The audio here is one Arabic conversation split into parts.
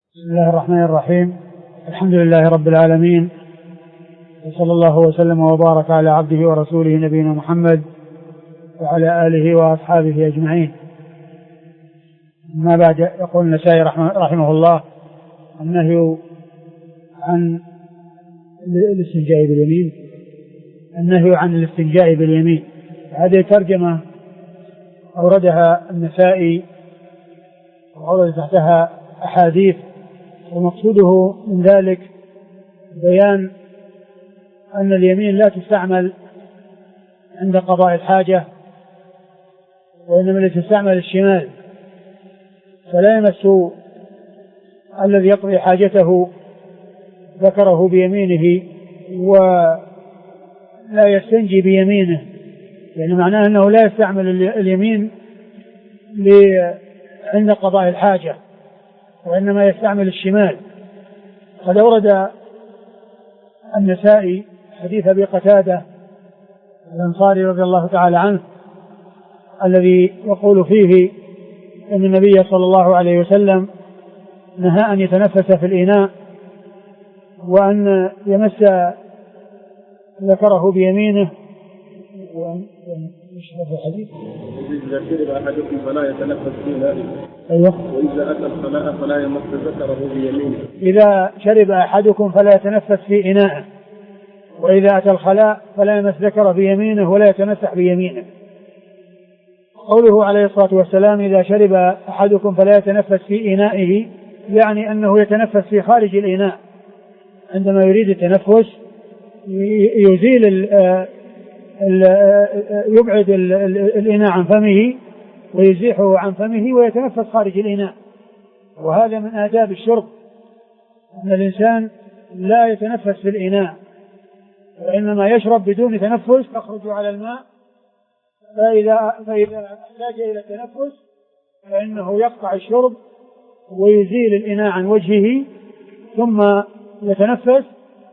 بسم الله الرحمن الرحيم. الحمد لله رب العالمين، وصلى الله وسلم وبارك على عبده ورسوله نبينا محمد وعلى آله وأصحابه أجمعين. ما بعد، يقول النسائي رحمه الله: النهي عن الاستنجاء باليمين. النهي عن الاستنجاء باليمين، هذه ترجمة أوردها النسائي وأورد تحتها أحاديث، ومقصوده من ذلك بيان أن اليمين لا تستعمل عند قضاء الحاجة، وإنما تستعمل الشمال، فلا يمس الذي يقضي حاجته ذكره بيمينه ولا يستنجي بيمينه، يعني معناه أنه لا يستعمل اليمين عند قضاء الحاجة، وإنما يستعمل الشمال. قد أورد النسائي حديث أبي قتادة الأنصاري رضي الله تعالى عنه، الذي يقول فيه أن النبي صلى الله عليه وسلم نهى أن يتنفس في الإناء، وأن يمس ذكره بيمينه. إذا شرب أحدكم فلا يتنفس في إنائه. أيوه. وإذا أتى الخلاء فلا يمس ذكره بيمينه. إذا شرب أحدكم فلا يتنفس في إنائه، وإذا أتى الخلاء فلا يمس ذكره بيمينه ولا يتمسح بيمينه. قوله عليه الصلاة والسلام: إذا شرب أحدكم فلا يتنفس في إنائه، يعني أنه يتنفس في خارج الإناء. عندما يريد التنفس يزيل يبعد الإناء عن فمه ويزيحه عن فمه ويتنفس خارج الإناء. وهذا من آداب الشرب، أن الإنسان لا يتنفس في الإناء، وإنما يشرب بدون تنفس، يخرج على الماء، فإذا احتاج إلى التنفس فإنه يقطع الشرب ويزيل الإناء عن وجهه، ثم يتنفس،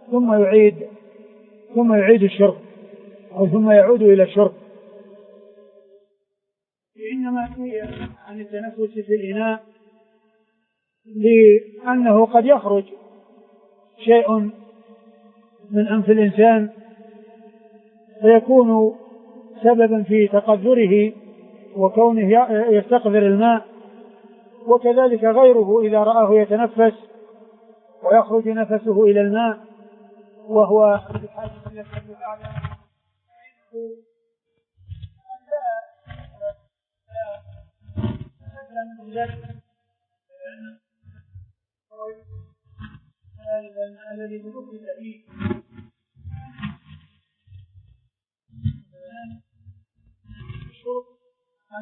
ثم يعيد الشرب، أو ثم يعود إلى الشرب. إنما فيه عن التنفس في الإناء لأنه قد يخرج شيء من أنف الإنسان فيكون سببا في تقذره وكونه يستقذر الماء، وكذلك غيره إذا رآه يتنفس ويخرج نفسه إلى الماء وهو بحاجة إلى السبب الأعلى، الذي تفكر فيه الشرب عن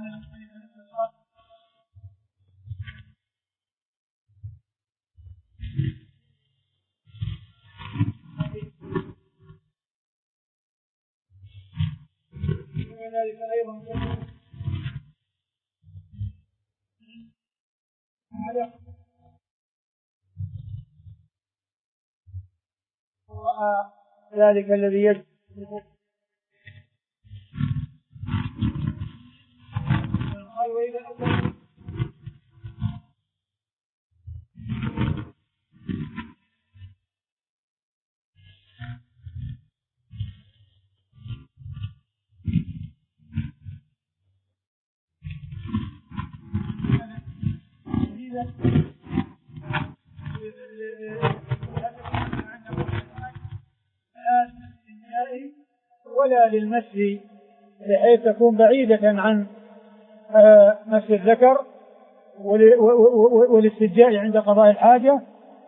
وذلك أيضا ذلك الذي يجب ولا للمس، بحيث تكون بعيدة عن مس الذكر والاستنجاء عند قضاء الحاجة.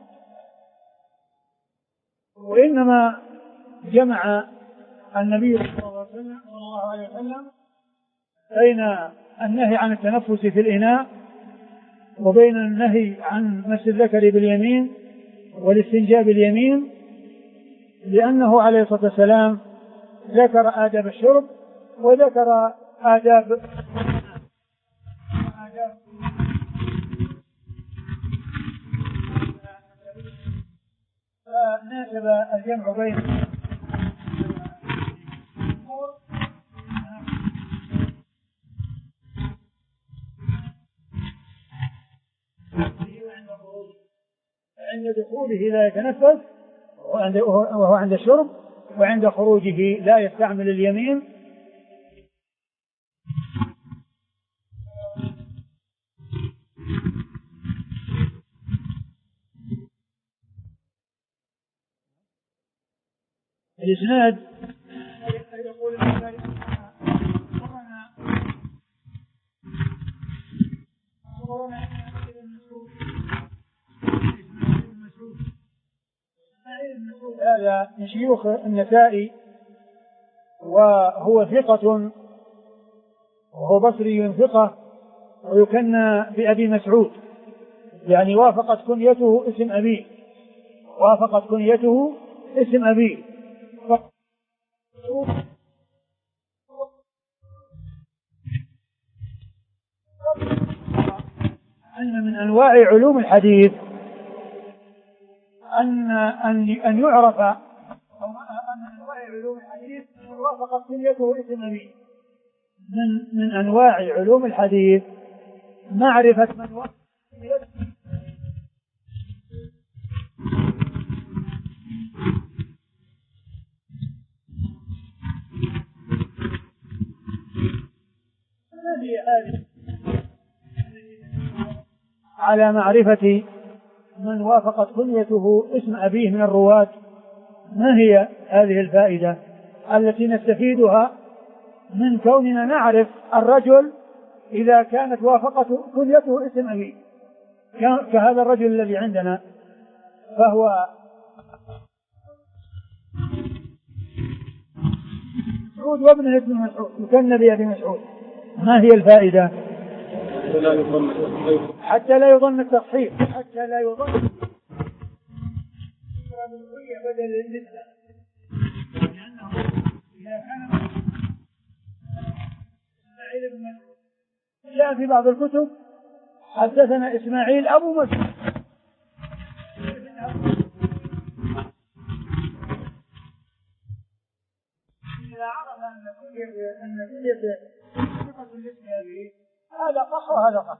وإنما جمع النبي صلى الله عليه وسلم بين النهي عن التنفس في الإناء وبين النهي عن مس الذكر باليمين والاستنجاء باليمين، لأنه عليه الصلاة والسلام ذكر آداب الشرب وذكر آداب فناسب الجمع بين عند دخوله لا يتنفس وهو عند الشرب، وعند خروجه لا يستعمل اليمين. الإسناد يقول هذا من شيوخ النسائي، وهو ثقة، وهو بصري ثقة، ويكنى بأبي مسعود، يعني وافقت كنيته اسم أبيه، وافقت كنيته اسم أبيه. أن من أنواع علوم الحديث أن يعرف، أو أن من أنواع علوم الحديث من وافقت كنيته اسم أبيه. من أنواع علوم الحديث معرفة من وافق كنيته. على معرفة من وافقت كنيته اسم أبيه من الرواة. ما هي هذه الفائدة التي نستفيدها من كوننا نعرف الرجل إذا كانت وافقت كنيته اسم أبيه، كهذا الرجل الذي عندنا، فهو مسعود وابنه ابن مسعود، يكنى بأبي مسعود. ما هي الفائدة؟ حتى لا يظن التصحيح، حتى لا يظن بدل النسبة، لأنه إذا كان إسماعيل بن مسعود جاء في بعض الكتب حدثنا إسماعيل أبو مسعود، إذا عرف أن كنية ثقة الإسماعيلي هذا صح وهذا صح.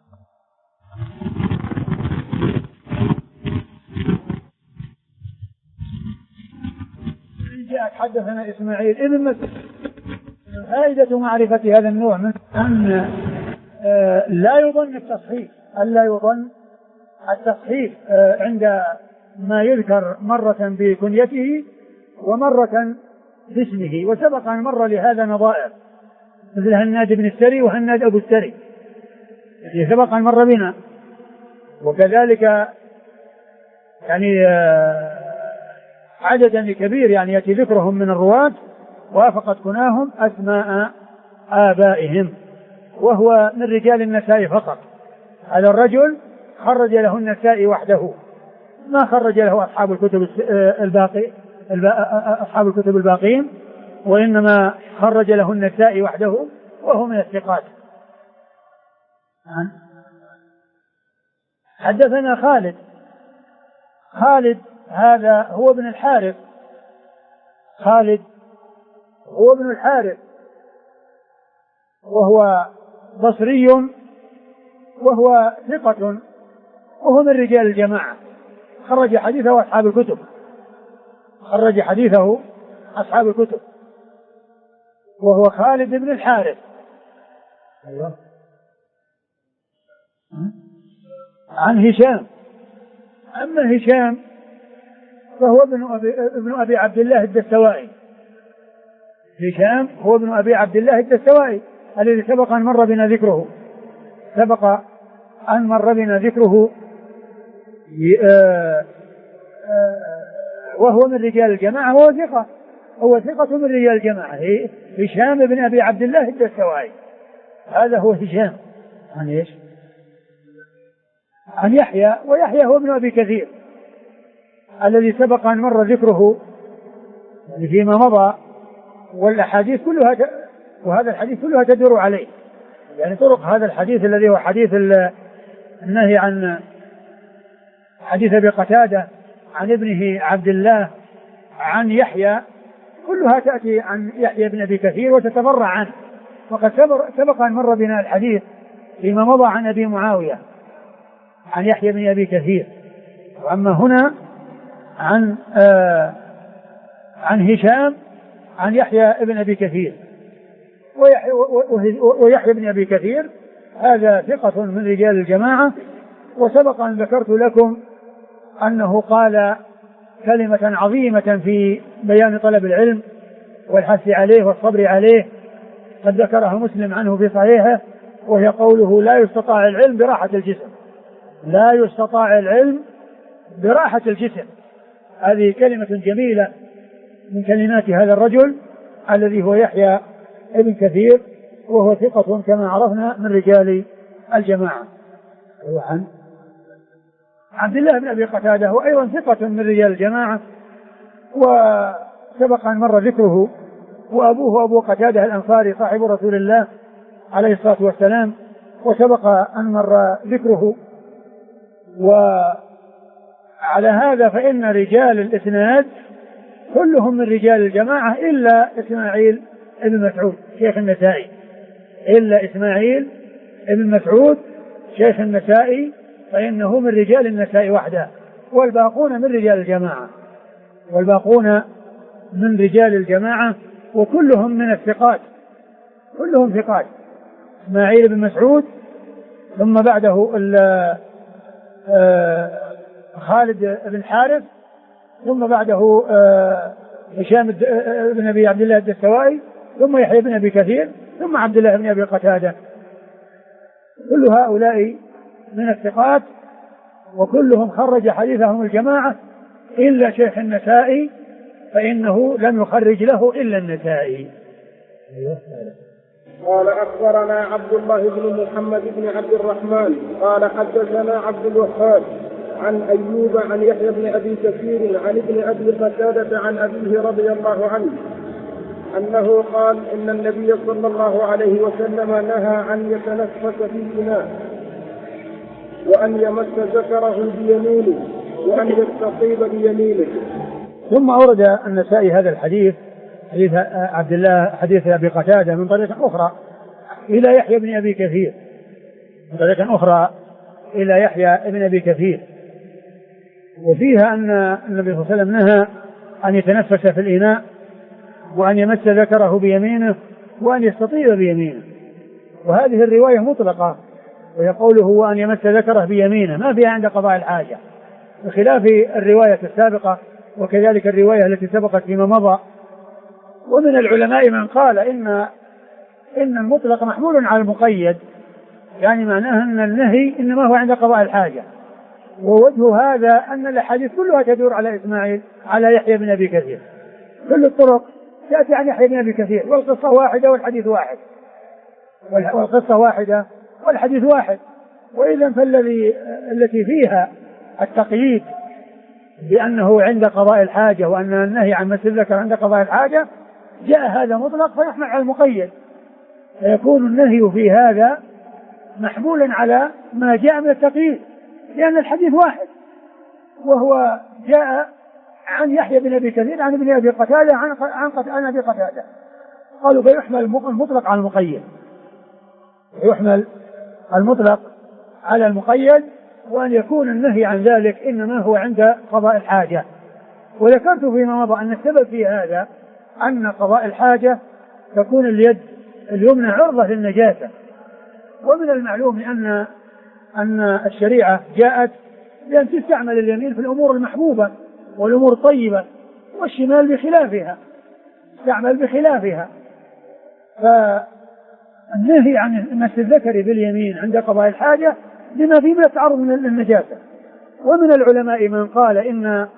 جاءك حدثنا إسماعيل ابن مسعود. فائدة معرفة هذا النوع من أن لا يظن التصحيح، ألا يظن التصحيح عند ما يذكر مرة بكنيته ومرة باسمه. وسبق أن مر لهذا نظائر مثل هناد بن السري وهناد أبو السري، سبق أن مر بنا. وكذلك يعني عددا كبير يعني يأتي ذكرهم من الرواة وافقت كناهم أسماء آبائهم، وهو من رجال النسائي فقط. هذا الرجل خرج له النسائي وحده، ما خرج له أصحاب الكتب أصحاب الكتب الباقين، وإنما خرج له النسائي وحده، وهو من الثقات. حدثنا خالد هذا هو ابن الحارث، خالد هو ابن الحارث، وهو بصري، وهو ثقة، وهو من رجال الجماعة، خرج حديثه أصحاب الكتب، خرج حديثه أصحاب الكتب، وهو خالد بن الحارث. عن هشام. أما هشام فهو ابن أبي عبد الله الدستوائي. هشام هو ابن أبي عبد الله الدستوائي الذي سبق أن مر بنا ذكره، وهو من رجال الجماعة، هو ثقة من رجال الجماعة. هشام بن أبي عبد الله الدستوائي، هذا هو هشام. عن إيش؟ عن يحيى، ويحيى هو ابن أبي كثير الذي سبق أن مر ذكره فيما مضى، والأحاديث كلها وهذا الحديث كلها تدور عليه، يعني طرق هذا الحديث الذي هو حديث النهي عن حديث أبي قتادة عن ابنه عبد الله عن يحيى، كلها تأتي عن يحيى بن أبي كثير وتتبرع عنه. وقد سبق أن مر بنا الحديث فيما مضى عن أبي معاوية عن يحيى بن أبي كثير وأما هنا عن هشام عن يحيى ابن أبي كثير، ويحيى بن أبي كثير هذا ثقة من رجال الجماعة. وسبق أن ذكرت لكم أنه قال كلمة عظيمة في بيان طلب العلم والحث عليه والصبر عليه، قد ذكرها مسلم عنه في صحيحه، وهي قوله: لا يستطاع العلم براحة الجسم. لا يستطاع العلم براحة الجسم. هذه كلمة جميلة من كلمات هذا الرجل الذي هو يحيى ابن كثير، وهو ثقة كما عرفنا من رجال الجماعة. عن عبد الله بن أبي قتادة هو أيضا ثقة من رجال الجماعة، وسبق أن مر ذكره. وأبوه أبو قتادة الأنصاري صاحب رسول الله عليه الصلاة والسلام، وسبق أن مر ذكره. وعلى هذا فإن رجال الإسناد كلهم من رجال الجماعة إلا إسماعيل ابن مسعود شيخ النسائي، إلا إسماعيل ابن مسعود شيخ النسائي، فإنه من رجال النسائي وحده، والباقون من رجال الجماعة، والباقون من رجال الجماعة، وكلهم من الثقات، كلهم ثقات. إسماعيل بن مسعود، ثم بعده خالد بن حارث، ثم بعده هشام بن أبي عبد الله الدستوائي، ثم يحيى بن أبي كثير، ثم عبد الله بن أبي قتادة. كل هؤلاء من الثقات، وكلهم خرج حديثهم الجماعة إلا شيخ النسائي، فإنه لم يخرج له إلا النسائي. قال: أخبرنا عبد الله بن محمد بن عبد الرحمن قال: حدثنا عبد الوهاب عن أيوب عن يحيى بن أبي كثير عن ابن أبي قتادة عن أبيه رضي الله عنه أنه قال: إن النبي صلى الله عليه وسلم نهى أن يتنفس في الإناء، وأن يمس ذكره بيمينه، وأن يستطيب بيمينه. ثم أورد النسائي هذا الحديث، حديث عبد الله، حديث أبي قتادة، من طريق أخرى إلى يحيى بن أبي كثير، من طريق أخرى إلى يحيى بن أبي كثير، وفيها أن النبي صلى الله عليه وسلم نهى أن يتنفس في الإناء، وأن يمس ذكره بيمينه، وأن يستطيب بيمينه. وهذه الرواية مطلقة، وهي قوله وأن يمس ذكره بيمينه، ما فيها عند قضاء الحاجة، بخلاف الرواية السابقة، وكذلك الرواية التي سبقت فيما مضى. ومن العلماء من قال إن المطلق محمول على المقيد، يعني معناه أن النهي إنما هو عند قضاء الحاجة. ووجه هذا أن الأحاديث كلها تدور على إسماعيل، على يحيى بن أبي كثير، كل الطرق تأتي عن يحيى بن أبي كثير، والقصة واحدة والحديث واحد، والقصة واحدة والحديث واحد. وإذا التي فيها التقييد بأنه عند قضاء الحاجة، وأن النهي عن مس الذكر عند قضاء الحاجة، جاء هذا مطلق فيحمل على المقيد، فيكون النهي في هذا محمولا على ما جاء من التقييد، لأن الحديث واحد، وهو جاء عن يحيى بن أبي كثير عن ابن أبي قتادة عن أبي قتادة. قالوا فيحمل المطلق على المقيد، يحمل المطلق على المقيد، وأن يكون النهي عن ذلك إنما هو عند قضاء الحاجة. وذكرت فيما مضى أن السبب في هذا أن قضاء الحاجة تكون اليد اليمنى عرضة للنجاسة، ومن المعلوم أن الشريعة جاءت بأن تستعمل اليمين في الأمور المحبوبة والأمور الطيبة، والشمال بخلافها، تستعمل بخلافها. فالنهي عن مس الذكر باليمين عند قضاء الحاجة لما فيه من التعرض للنجاسة. ومن العلماء من قال إن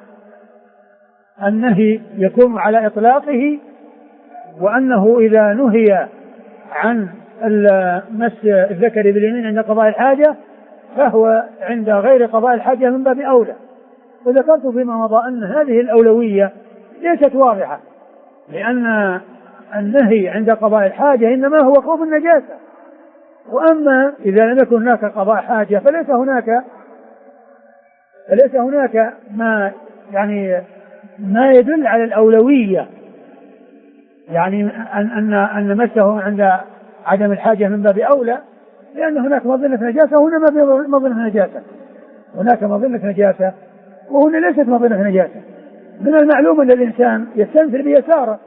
النهي يكون على إطلاقه، وأنه إذا نهي عن مس الذكر باليمين عند قضاء الحاجة فهو عند غير قضاء الحاجة من باب أولى. وذكرت فيما مضى أن هذه الأولوية ليست واضحة، لأن النهي عند قضاء الحاجة إنما هو خوف النجاسة، وأما إذا لم يكن هناك قضاء حاجة فليس هناك ما يدل على الأولوية، يعني أن مسه عند عدم الحاجة من باب أولى، لأن هناك مظنة نجاسة، هنا ما في مظنة نجاسة، هناك مظنة نجاسة وهنا ليست مظنة نجاسة. من المعلوم أن الإنسان يستنثر بيساره،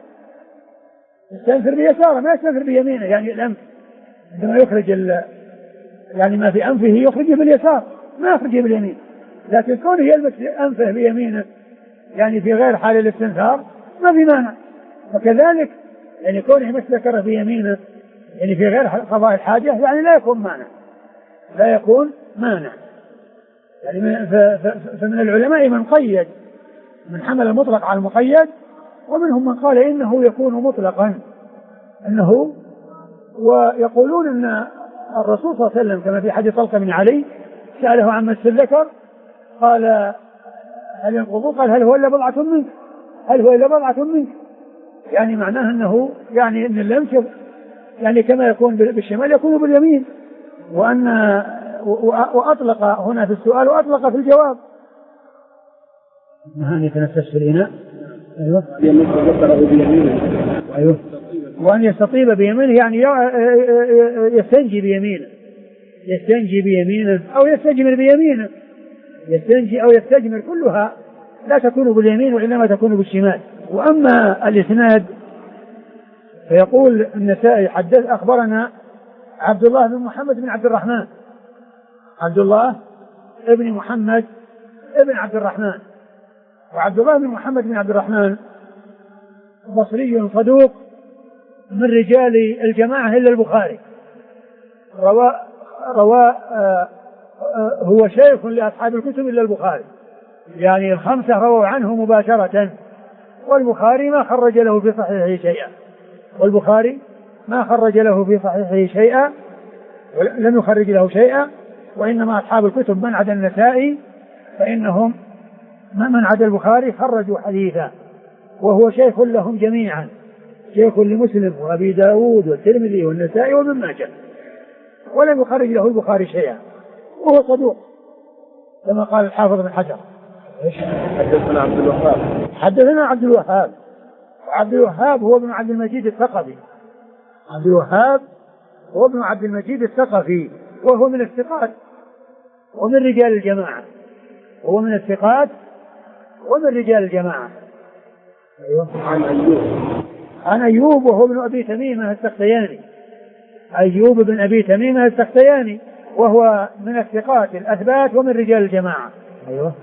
ما يستنثر بيمينه، يعني الأنف عندما يخرج يعني ما في أنفه يخرجه باليسار ما يخرجه باليمين، لكن كونه يلمس أنفه بيمينه يعني في غير حال الاستنثار ما في مانع. وكذلك يعني كونه يمس ذكره بيمينه يعني في غير قضاء الحاجة يعني لا يكون مانع. يعني فمن العلماء من قيد، من حمل المطلق على المقيد، ومنهم من قال إنه يكون مطلقا أنه، ويقولون أن الرسول صلى الله عليه وسلم كما في حديث طلق بن علي سأله عن مس الذكر قال هل ينقض؟ قال هل هو إلا بضعة منك، يعني معناه أنه يعني أن اللمس يعني كما يكون بالشمال يكون باليمين، وأطلق هنا في السؤال وأطلق في الجواب. هل يتنفس في الإناء؟ أيوه. وأن يستطيب بيمينه يعني يستنجي بيمينه أو يستجمر بيمينه، يستنجي أو يستجمر كلها لا تكون باليمين وإنما تكون بالشمال. وأما الإسناد فيقول النسائي أخبرنا عبد الله بن محمد بن عبد الرحمن، عبد الله ابن محمد ابن عبد الرحمن، وعبد الله بن محمد بن عبد الرحمن بصري صدوق من رجال الجماعة إلا البخاري، هو شيخ لأصحاب الكتب إلا البخاري، يعني الخمسة رووا عنه مباشرة، والبخاري ما خرج له في صحيحه شيئا، لم يخرج له شيئا، وإنما أصحاب الكتب من عدا النسائي فإنهم من عدا البخاري خرجوا حديثا، وهو شيخ لهم جميعا، شيخ لمسلم وأبي داود والترمذي والنسائي وابن ماجه، ولم يخرج له البخاري شيئا، وهو صدوق كما قال الحافظ بن حجر. حدثنا عبد الوهاب، وعبد الوهاب هو ابن عبد المجيد الثقفي، وهو من الثقات ومن رجال الجماعة، أيوه. عن أيوب وهو ابن أبي تميمة السختياني، أيوب بن أبي تميمة السختياني وهو من الثقات الأثبات ومن رجال الجماعة، أيوه.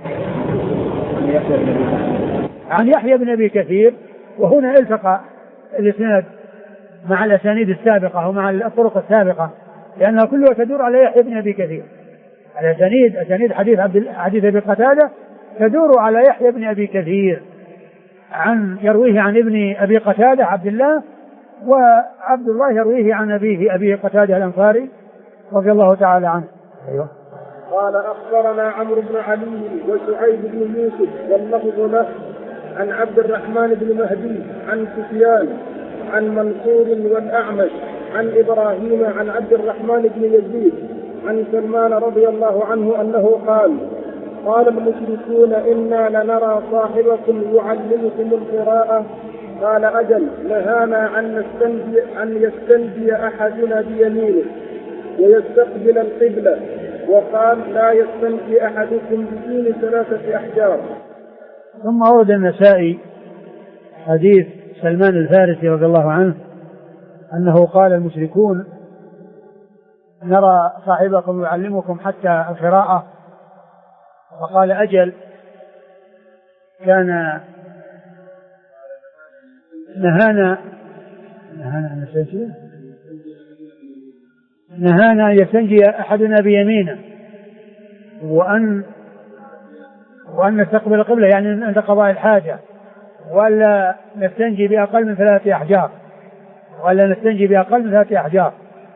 عن يحيى بن أبي كثير، وهنا التقى الإسناد مع الأسانيد السابقة ومع الطرق السابقة لأنها كلها تدور على يحيى بن أبي كثير، أسانيد حديث أبي قتادة تدور على يحيى بن أبي كثير يرويه عن ابن أبي قتادة عبد الله، وعبد الله يرويه عن أبيه أبي قتادة الأنصاري رضي الله تعالى عنه، أيوه. قال أخبرنا عمرو بن علي وشعيب بن يوسف واللفظ له عن عبد الرحمن بن مهدي عن سفيان عن منصور والأعمش عن إبراهيم عن عبد الرحمن بن يزيد عن سلمان رضي الله عنه أنه قال المشركون إنا لنرى صاحبكم يعلمكم القراءة، قال أجل، نهانا أن يستنجي أحدنا بيمينه ويستقبل القبلة، وقال لا يستنجي أحدكم بدون 3 أحجار. ثم أورد النسائي حديث سلمان الفارسي رضي الله عنه أنه قال المشركون نرى صاحبكم يعلمكم حتى القراءة، وقال أجل، كان نهانا أن يستنجي أحدنا بيمينه وأن نستقبل القبلة، يعني عند قضاء الحاجة، ولا نستنجي بأقل من 3 أحجار،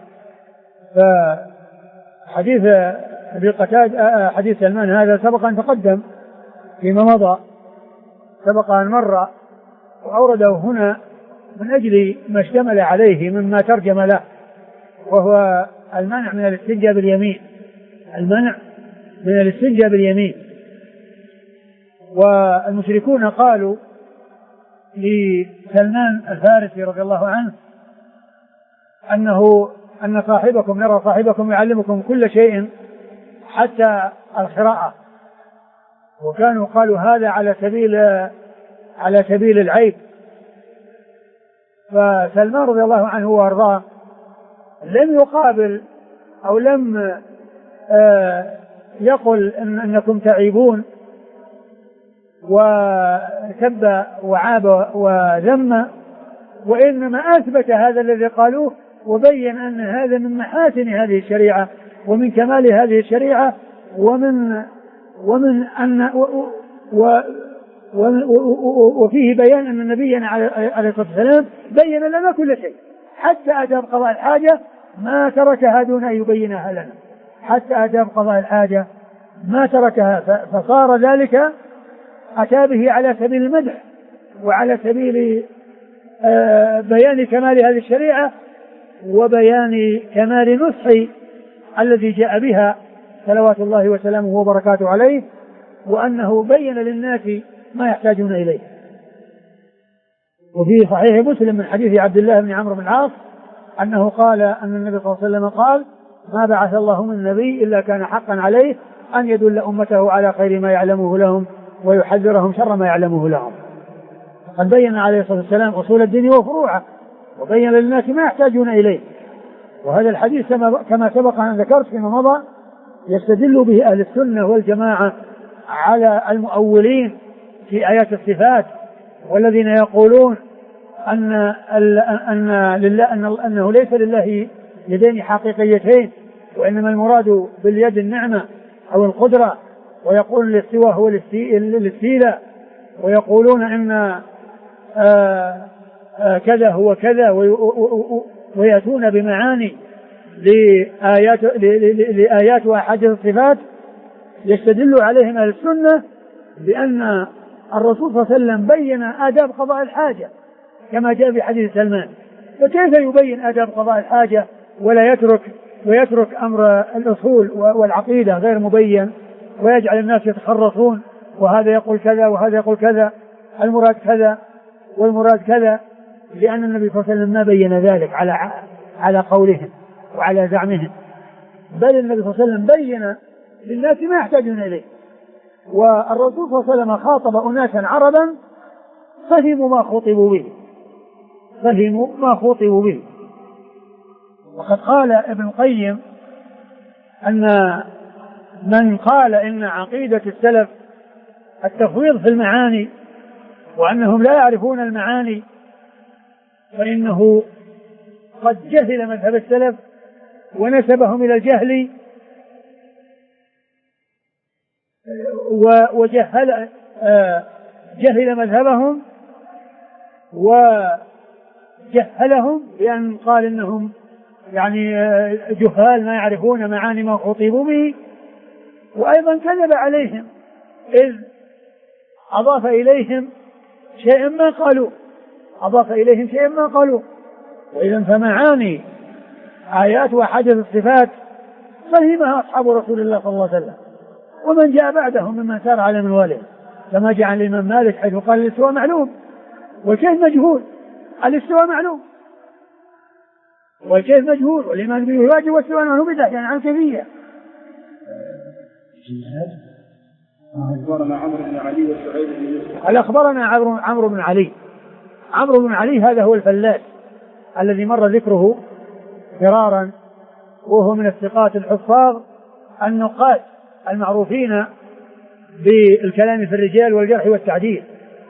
فحديث أبي قتادة حديث سلمان هذا سبق أن تقدم فيما مضى، سبق أن مر، وأورده هنا من أجل ما اشتمل عليه مما ترجم له، وهو المنع من الاستنجاء باليمين. والمشركون قالوا لسلمان الفارسي رضي الله عنه أن نرى صاحبكم يعلمكم كل شيء حتى القراءة، وكانوا قالوا هذا على سبيل العيب. فسلمان رضي الله عنه وارضاه لم يقابل أو لم يقل أنكم تعيبون وسب وعاب وذم، وإنما أثبت هذا الذي قالوه وبين أن هذا من محاسن هذه الشريعة ومن كمال هذه الشريعة وفيه بيان أن نبينا عليه الصلاة والسلام بين لنا كل شيء حتى أتى بقضاء الحاجة ما تركها دون أن يبينها لنا، حتى أتى بقضاء الحاجة ما تركها، فصار ذلك أتى به على سبيل المدح وعلى سبيل بيان كمال هذه الشريعة وبيان كمال نصح الذي جاء بها صلوات الله وسلامه وبركاته عليه، وأنه بين للناس ما يحتاجون إليه. وفي صحيح مسلم من حديث عبد الله بن عمرو بن العاص أنه قال أن النبي صلى الله عليه وسلم قال: ما بعث الله من نبي إلا كان حقا عليه أن يدل أمته على خير ما يعلمه لهم ويحذرهم شر ما يعلمه لهم. قد بين عليه الصلاة والسلام أصول الدين وفروعه وبين للناس ما يحتاجون إليه. وهذا الحديث كما سبق أن ذكرت فيما مضى يستدل به أهل السنة والجماعة على المؤولين في آيات الصفات، والذين يقولون أنه ليس لله يدين حقيقيتين، وإنما المراد باليد النعمة أو القدرة، ويقول الاستواء هو الاستيلاء، ويقولون أن كذا هو كذا، ويأتون بمعاني لآيات وأحاديث الصفات يستدل عليهم أهل السنة بأن الرسول صلى الله عليه وسلم بين آداب قضاء الحاجة كما جاء في حديث سلمان، فكيف يبين آداب قضاء الحاجة ويترك أمر الأصول والعقيدة غير مبين، ويجعل الناس يتخرصون وهذا يقول كذا وهذا يقول كذا، المراد كذا والمراد كذا، لأن النبي صلى الله عليه وسلم ما بين ذلك على قولهم وعلى زعمهم، بل النبي صلى الله عليه وسلم بين للناس ما يحتاجون إليه. والرسول صلى الله عليه وسلم خاطب أناسا عربا فهموا ما خطبوا به. وقد قال ابن القيم أن من قال إن عقيدة السلف التفويض في المعاني وأنهم لا يعرفون المعاني فإنه قد جهل مذهب السلف ونسبهم إلى الجهل جهل مذهبهم وجهلهم بأن قال إنهم يعني جهال ما يعرفون معاني ما خطبوا به، وأيضا كذب عليهم إذ أضاف إليهم شيئا ما قالوا. وإذا فمعاني آيات وأحاديث الصفات فهمها أصحاب رسول الله صلى الله عليه وسلم ومن جاء بعدهم ممن سار على منواله، كما جاء الإمام مالك حيث قال الاستواء معلوم والكيف مجهول. الاستواء معلوم والكيف مجهول والإيمان به واجب والاستواء عنه بدعة، يعني عن كيفية. أخبرنا عمرو بن علي وشعيب بن يوسف. أخبرنا عمرو بن علي. عمرو بن علي هذا هو الفلاس الذي مر ذكره فرارا، وهو من الثقات الحفاظ النقاد المعروفين بالكلام في الرجال والجرح والتعديل،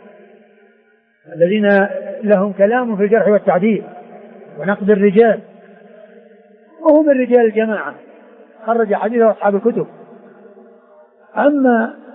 الذين لهم كلام في الجرح والتعديل ونقد الرجال، وهو من رجال الجماعة خرج حديثه أصحاب الكتب. أما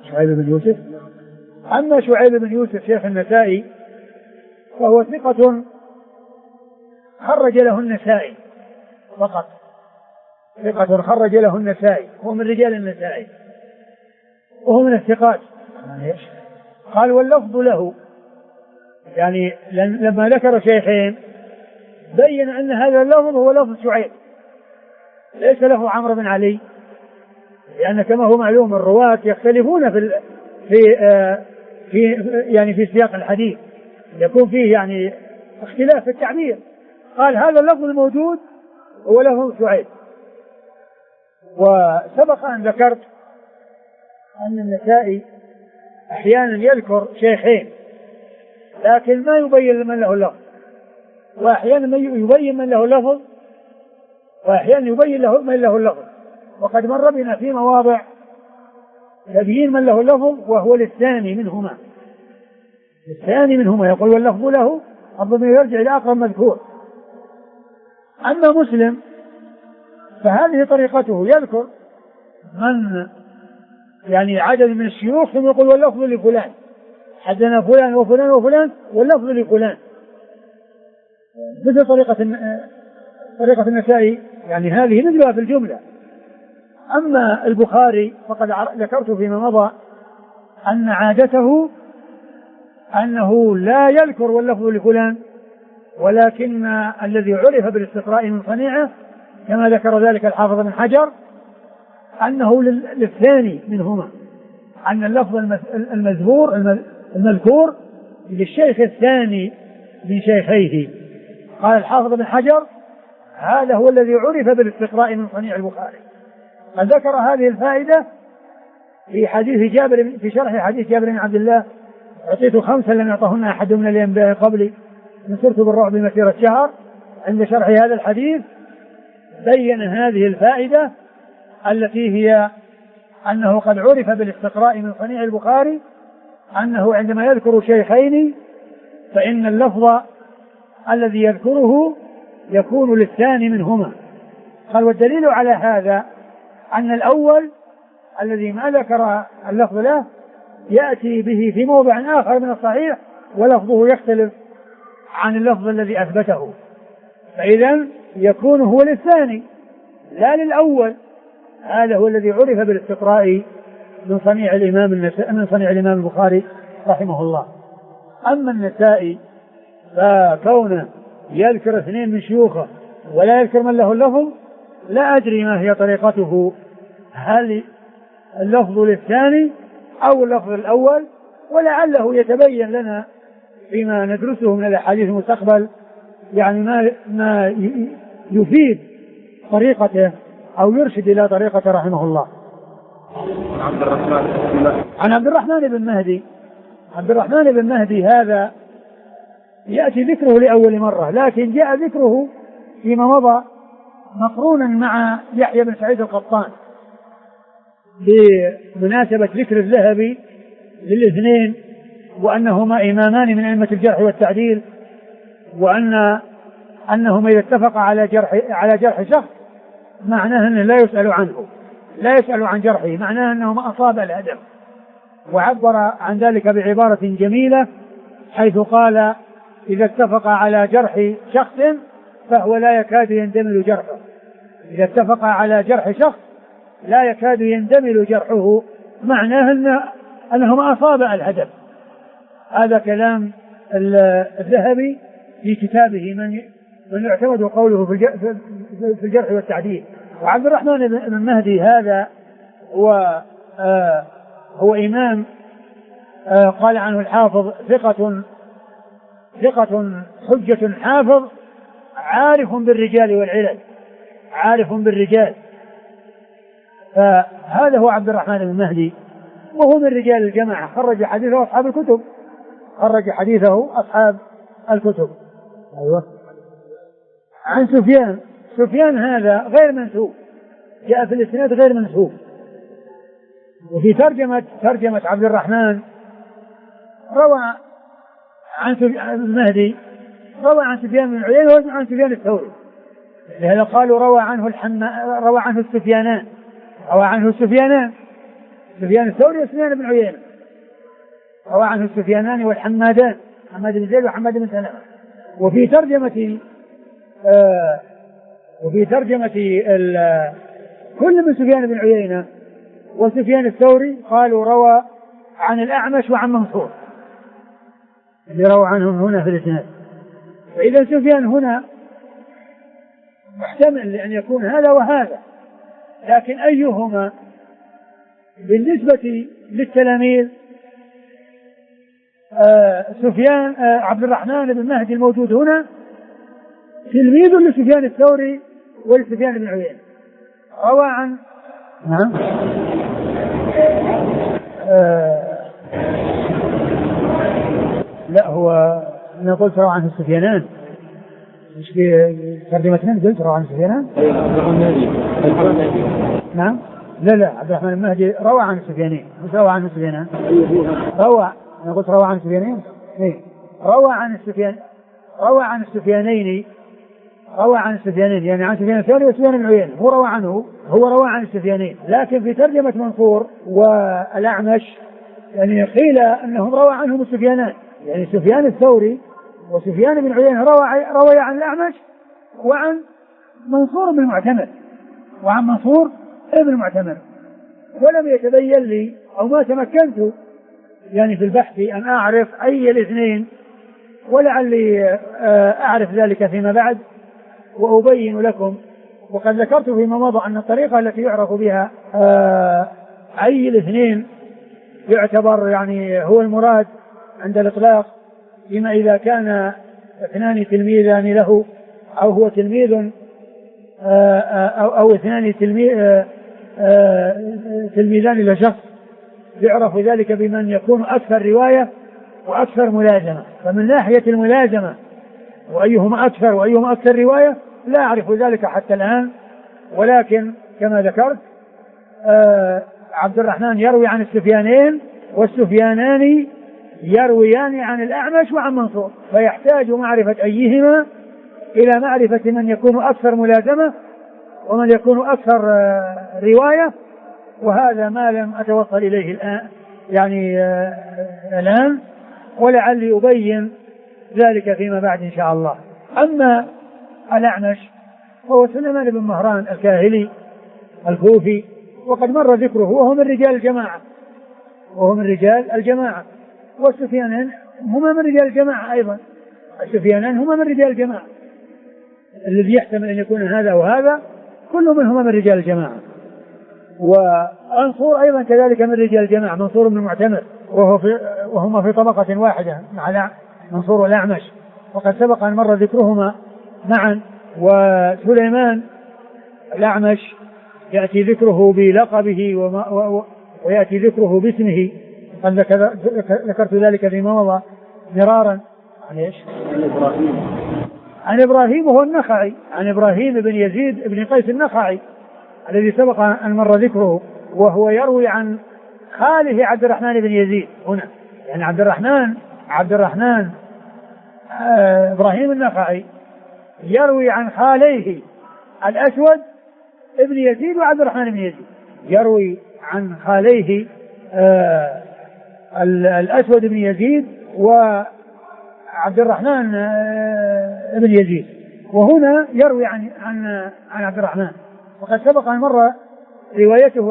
شعيب بن يوسف شيخ النسائي فهو ثقة خرج له النسائي فقط، ثقة خرج له النسائي، هو من رجال النسائي وهو من الثقات. قال واللفظ له، يعني لما ذكر شيخين بين أن هذا اللفظ هو لفظ شعيب ليس له عمرو بن علي، لأن كما هو معلوم الرواة يختلفون في سياق الحديث، يكون فيه يعني اختلاف في التعبير. قال هذا اللفظ الموجود هو لفظ شعيب. وسبق أن ذكرت أن النسائي أحيانا يذكر شيخين لكن ما يبين من له اللفظ، وأحيانا يبين من له اللفظ، وأحيانا يبين له من له اللفظ. وقد مر بنا في مواضع تبيين من له اللفظ وهو للثاني منهما، الثاني منهما يقول واللفظ له، الضمير يرجع إلى أقرب مذكور. أما مسلم فهذه طريقته، يذكر من يعني عدد من الشيوخ ثم يقول واللفظ لفلان، حدثنا فلان وفلان وفلان واللفظ لفلان، مثل طريقة النسائي، يعني هذه مثلها في الجملة. أما البخاري فقد ذكرت فيما مضى أن عادته أنه لا يذكر واللفظ لفلان، ولكن الذي عرف بالاستقراء من صنيعه كما ذكر ذلك الحافظ بن حجر أنه للثاني منهما، أن اللفظ المذكور للشيخ الثاني من شيخيه. قال الحافظ بن حجر هذا هو الذي عرف بالاستقراء من صنيع البخاري. قد ذكر هذه الفائدة في حديث جابر، في شرح حديث جابر بن عبد الله أعطيت 5 لم يعطهن أحد من الأنبياء قبلي نصرت بالرعب مسيرة شهر. عند شرح هذا الحديث بين هذه الفائدة التي هي أنه قد عرف بالاستقراء من صنيع البخاري أنه عندما يذكر شيخين فإن اللفظ الذي يذكره يكون للثاني منهما. قال والدليل على هذا أن الأول الذي ما ذكر اللفظ له يأتي به في موضع آخر من الصحيح ولفظه يختلف عن اللفظ الذي أثبته، فإذا يكون هو للثاني لا للأول. هذا هو الذي عرف بالاستقراء من صنيع الإمام البخاري رحمه الله. أما النسائي فكونه يذكر 2 من شيوخه ولا يذكر من له اللفظ لا أدري ما هي طريقته، هل اللفظ للثاني أو اللفظ الأول، ولعله يتبين لنا فيما ندرسه من الأحاديث المستقبل يعني ما يفيد طريقته أو يرشد إلى طريقته رحمه الله. عن عبد الرحمن بن مهدي. عبد الرحمن بن مهدي هذا يأتي ذكره لأول مرة، لكن جاء ذكره فيما مضى مقرونا مع يحيى بن سعيد القطان بمناسبة ذكر الذهبي للاثنين وأنهما إمامان من أئمة الجرح والتعديل، وأنهما إذا اتفقا على جرح شخص معناه أنه لا يسأل عن جرحه، معناه أنهما أصاب الهدم. وعبر عن ذلك بعبارة جميلة حيث قال إذا اتفق على جرح شخص فهو لا يكاد يندمل جرحه. إذا اتفق على جرح شخص لا يكاد يندمل جرحه، معناه أنهما أصاب الهدم. هذا كلام الذهبي في كتابه من يعتمد قوله في الجرح والتعديل. وعبد الرحمن بن مهدي هذا هو إمام قال عنه الحافظ ثقة حجة حافظ عارف بالرجال والعلل، عارف بالرجال. فهذا هو عبد الرحمن بن مهدي، وهو من رجال الجماعة، خرج حديثه أصحاب الكتب. أيوة. عن سفيان هذا غير منسوب، جاء في الإسناد غير منسوب. وفي ترجمة عبد الرحمن روى عن المهدي، روى عن سفيان بن عيينة وعن سفيان الثوري، لهذا قالوا روى عنه السفيانان، سفيان الثوري وسفيان بن عيينة، روى عنه السفيانان والحمادان، حماد بن زيد وحماد بن سلمة. وفي ترجمة كل من سفيان بن عيينة وسفيان الثوري قالوا روى عن الأعمش وعن منصور، اللي روى عنهم هنا في الإسناد. فإذا سفيان هنا محتمل لأن يكون هذا وهذا، لكن أيهما بالنسبة للتلاميذ؟ سفيان عبد الرحمن بن مهدي الموجود هنا تلميذ لسفيان الثوري ولسفيان بن عيينة، روى عن لا، هو أنا قلت روى عنه السفيانان، مش في ترجمة من قلت روى عنه السفيانان. نعم، لا عبد الرحمن المهدي روى عن السفيانين، مش روى عن السفيانان. روى، أنا قلت روى عن السفيانين. روى عن السفيانين، روى عن السفيانين، يعني عن سفيان الثوري وسفيان بن عيينة. هو روى عنه، هو روى عن السفيانين، لكن في ترجمة منصور والأعمش يعني قيل أنهم روى عنهم السفيانان، يعني سفيان الثوري وسفيان بن عيينة روى عن الأعمش وعن منصور بن المعتمر، ولم يتبين لي أو ما تمكنت يعني في البحث أن أعرف أي الاثنين، ولعلي أعرف ذلك فيما بعد وأبين لكم. وقد ذكرت فيما مضى أن الطريقة التي يعرف بها أي الاثنين يعتبر يعني هو المراد عند الإطلاق، فيما إذا كان اثنان تلميذان له أو هو تلميذ أو اثنان تلميذان لشخص، يعرف ذلك بمن يكون أكثر رواية وأكثر ملازمة. فمن ناحية الملازمة وأيهما أكثر وأيهما أكثر رواية لا أعرف ذلك حتى الآن، ولكن كما ذكرت عبد الرحمن يروي عن السفيانين والسفيانان يرويان عن الأعمش وعن منصور، فيحتاج معرفة أيهما إلى معرفة من يكون أكثر ملازمة ومن يكون أكثر رواية، وهذا ما لم أتوصل إليه الآن يعني الآن، ولعلي أبين ذلك فيما بعد إن شاء الله. أما الأعمش هو سليمان بن مهران الكاهلي الكوفي، وقد مر ذكره، وهو من رجال الجماعة، والسفيانان هما من رجال الجماعة أيضا، السفيانان هما من رجال الجماعة، الذي يحتمل أن يكون هذا وهذا كل منهما من رجال الجماعة. ومنصور أيضا كذلك من رجال الجماعة، منصور بن المعتمر، وهما في طبقة واحدة مع منصور والأعمش، وقد سبق أن مر ذكرهما معا. وسليمان الأعمش يأتي ذكره بلقبه ويأتي ذكره باسمه، قد ذكرت ذلك فيما مضى مرارا. عن إبراهيم وهو النخعي، عن إبراهيم بن يزيد بن قيس النخعي الذي سبق أن مر ذكره، وهو يروي عن خاله عبد الرحمن بن يزيد هنا، يعني عبد الرحمن إبراهيم النخعي يروي عن خاليه الأسود ابن يزيد وعبد الرحمن بن يزيد، يروي عن خاليه الأسود بن يزيد وعبد الرحمن بن يزيد، وهنا يروي عن عبد الرحمن. وقد سبق أن مر روايته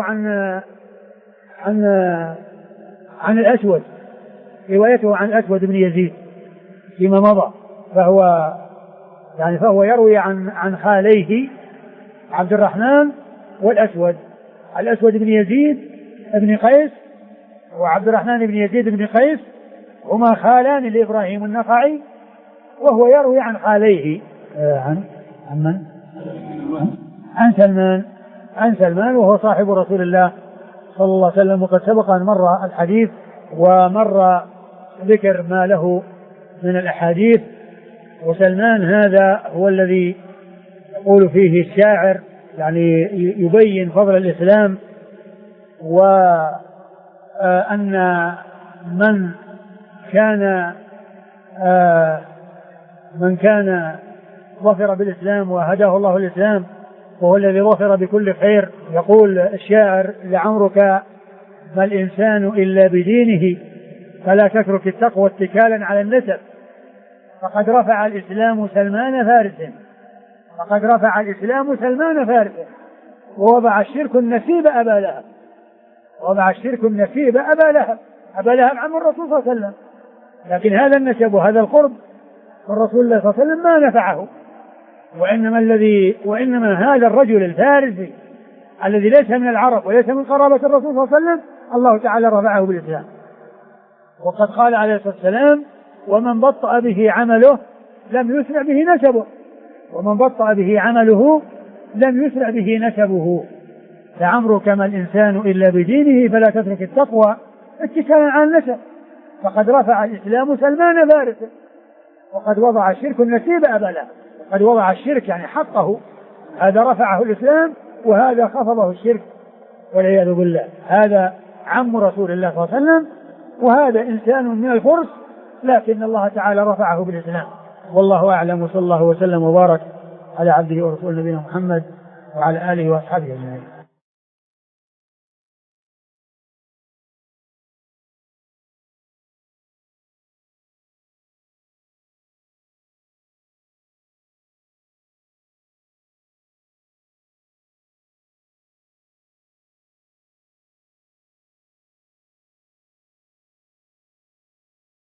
عن الأسود، روايته عن الأسود بن يزيد فيما مضى، فهو يروي عن خاليه عبد الرحمن والأسود، الأسود بن يزيد بن قيس وعبد الرحمن بن يزيد بن قيس هما خالان لإبراهيم النخعي، وهو يروي عن خاليه عن سلمان وهو صاحب رسول الله صلى الله عليه وسلم. وقد سبق أن مر الحديث ومر ذكر ما له من الأحاديث. وسلمان هذا هو الذي يقول فيه الشاعر، يعني يبين فضل الإسلام، وأن من كان ظفر بالإسلام وهداه الله الإسلام وهو الذي ظفر بكل خير. يقول الشاعر: لعمرك ما الإنسان إلا بدينه، فلا تترك التقوى اتكالا على النسب، فقد رفع الإسلام سلمان فارسا ووضع الشرك النسيب أبا لهب. أبا لهب عم الرسول صلى الله عليه وسلم، لكن هذا النسب وهذا القرب من رسول الله صلى الله عليه وسلم ما نفعه، وإنما هذا الرجل الفارسي الذي ليس من العرب وليس من قرابة الرسول صلى الله عليه وسلم الله تعالى رفعه بالإسلام. وقد قال عليه الصلاة والسلام: ومن بطأ به عمله لم يسرع به نسبه، لعمرك ما الإنسان إلا بدينه، فلا تترك التقوى اتكالا على النسب، فقد رفع الإسلام سلمان فارسا، وقد وضع الشرك النسيب أبلا، قد وضع الشرك يعني حقه، هذا رفعه الإسلام وهذا خفضه الشرك والعياذ بالله. هذا عم رسول الله صلى الله عليه وسلم، وهذا إنسان من الفرس، لكن الله تعالى رفعه بالإسلام. والله أعلم، وصلى الله وسلم وبارك على عبده ورسوله نبينا محمد وعلى آله وأصحابه أجمعين.